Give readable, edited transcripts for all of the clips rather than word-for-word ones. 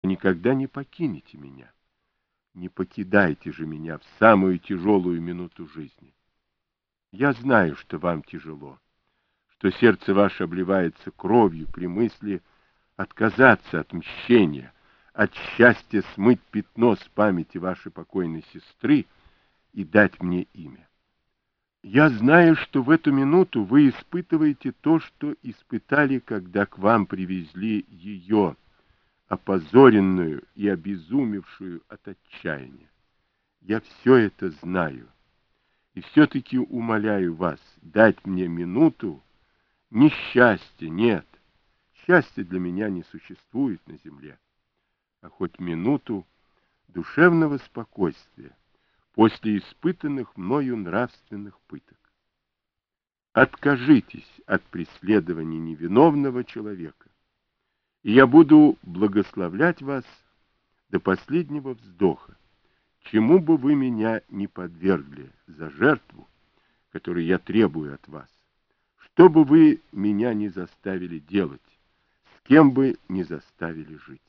никогда не покинете меня. Не покидайте же меня в самую тяжелую минуту жизни. Я знаю, что вам тяжело, что сердце ваше обливается кровью при мысли отказаться от мщения, от счастья смыть пятно с памяти вашей покойной сестры и дать мне имя. Я знаю, что в эту минуту вы испытываете то, что испытали, когда к вам привезли ее, опозоренную и обезумевшую от отчаяния. Я все это знаю, и все-таки умоляю вас дать мне минуту. Несчастья нет, счастья для меня не существует на земле, а хоть минуту душевного спокойствия после испытанных мною нравственных пыток. Откажитесь от преследования невиновного человека, и я буду благословлять вас до последнего вздоха, чему бы вы меня не подвергли за жертву, которую я требую от вас, что бы вы меня не заставили делать, с кем бы не заставили жить.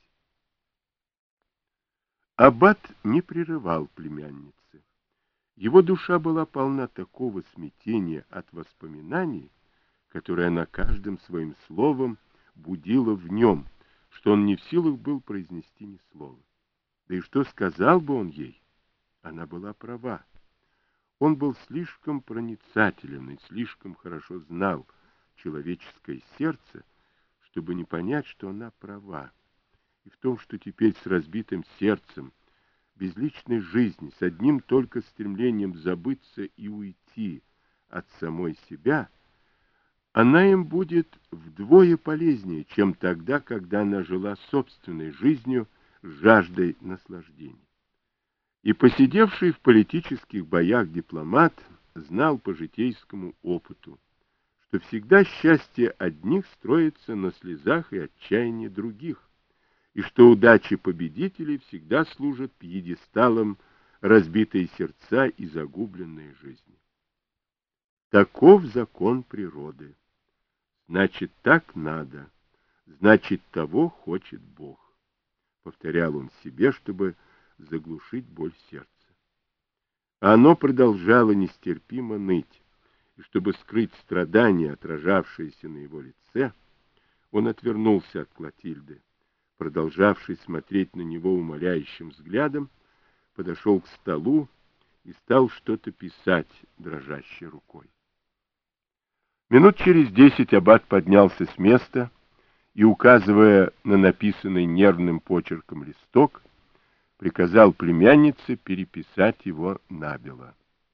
Аббат не прерывал племянницы. Его душа была полна такого смятения от воспоминаний, которые она каждым своим словом будила в нем, что он не в силах был произнести ни слова. Да и что сказал бы он ей? Она была права. Он был слишком проницателен и слишком хорошо знал человеческое сердце, чтобы не понять, что она права. И в том, что теперь с разбитым сердцем, без личной жизни, с одним только стремлением забыться и уйти от самой себя, она им будет вдвое полезнее, чем тогда, когда она жила собственной жизнью с жаждой наслаждений. И посидевший в политических боях дипломат знал по житейскому опыту, что всегда счастье одних строится на слезах и отчаянии других, и что удачи победителей всегда служат пьедесталом разбитые сердца и загубленные жизни. Таков закон природы. Значит, так надо. Значит, того хочет Бог. Повторял он себе, чтобы заглушить боль сердца. А оно продолжало нестерпимо ныть, и чтобы скрыть страдания, отражавшиеся на его лице, он отвернулся от Клотильды, продолжавший смотреть на него умоляющим взглядом, подошел к столу и стал что-то писать дрожащей рукой. Минут через 10 аббат поднялся с места и, указывая на написанный нервным почерком листок, приказал племяннице переписать его набело.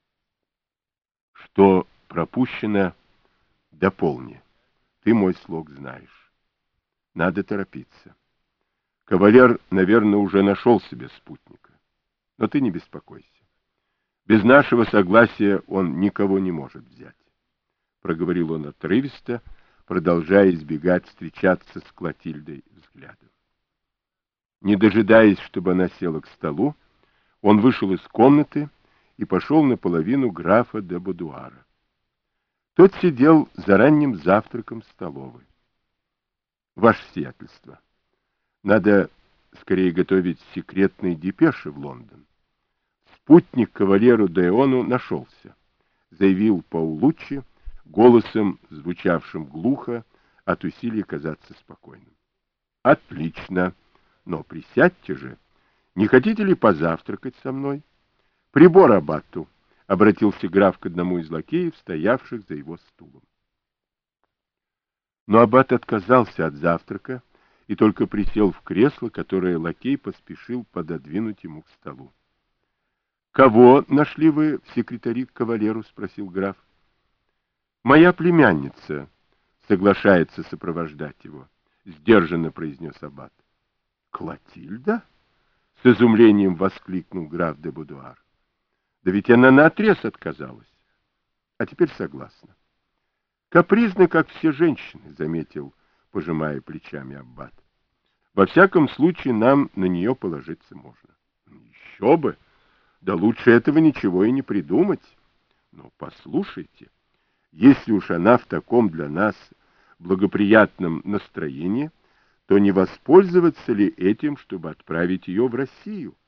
Что пропущено, дополни. Ты мой слог знаешь. Надо торопиться. Кавалер, наверное, уже нашел себе спутника. Но ты не беспокойся. Без нашего согласия он никого не может взять. Проговорил он отрывисто, продолжая избегать встречаться с Клотильдой взглядом. Не дожидаясь, чтобы она села к столу, он вышел из комнаты и пошел наполовину графа де Бодуара. Тот сидел за ранним завтраком в столовой. Ваше сиятельство, надо скорее готовить секретные депеши в Лондон. Спутник кавалеру Деону нашелся, заявил Паулуччи голосом, звучавшим глухо от усилия казаться спокойным. Отлично, но присядьте же. Не хотите ли позавтракать со мной? Прибор аббату, обратился граф к одному из лакеев, стоявших за его стулом. Но аббат отказался от завтрака и только присел в кресло, которое лакей поспешил пододвинуть ему к столу. — Кого нашли вы в секретари к кавалеру? — спросил граф. — Моя племянница соглашается сопровождать его, — сдержанно произнес аббат. — Клотильда? — с изумлением воскликнул граф де Бодуар. — Да ведь она наотрез отказалась. А теперь согласна. Капризны, как все женщины, — заметил, пожимая плечами аббат. Во всяком случае, нам на нее положиться можно. Еще бы! Да лучше этого ничего и не придумать. Но послушайте, если уж она в таком для нас благоприятном настроении, то не воспользоваться ли этим, чтобы отправить ее в Россию?